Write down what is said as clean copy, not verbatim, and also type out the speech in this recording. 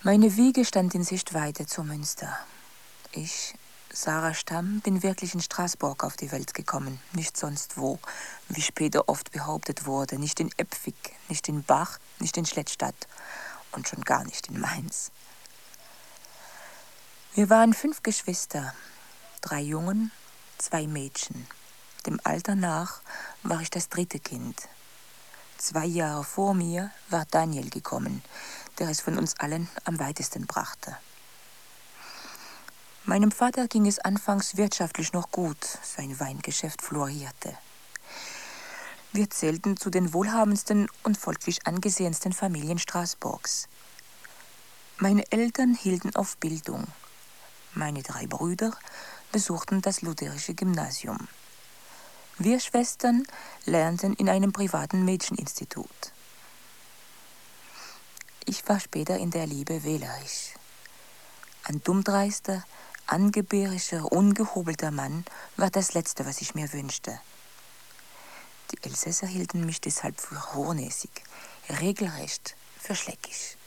Meine Wiege stand in Sichtweite zu Münster. Ich, Sarah Stamm, bin wirklich in Straßburg auf die Welt gekommen, nicht sonst wo, wie später oft behauptet wurde, nicht in Epfig, nicht in Bach, nicht in Schlettstadt und schon gar nicht in Mainz. Wir waren 5 Geschwister, 3 Jungen, 2 Mädchen. Dem Alter nach war ich das 3. Kind. 2 Jahre vor mir war Daniel gekommen, der es von uns allen am weitesten brachte. Meinem Vater ging es anfangs wirtschaftlich noch gut, sein Weingeschäft florierte. Wir zählten zu den wohlhabendsten und folglich angesehensten Familien Straßburgs. Meine Eltern hielten auf Bildung. Meine 3 Brüder besuchten das lutherische Gymnasium. Wir Schwestern lernten in einem privaten Mädcheninstitut. Ich war später in der Liebe wählerisch. Ein dummdreister, angeberischer, ungehobelter Mann war das Letzte, was ich mir wünschte. Die Elsässer hielten mich deshalb für hochnäsig, regelrecht für schleckisch.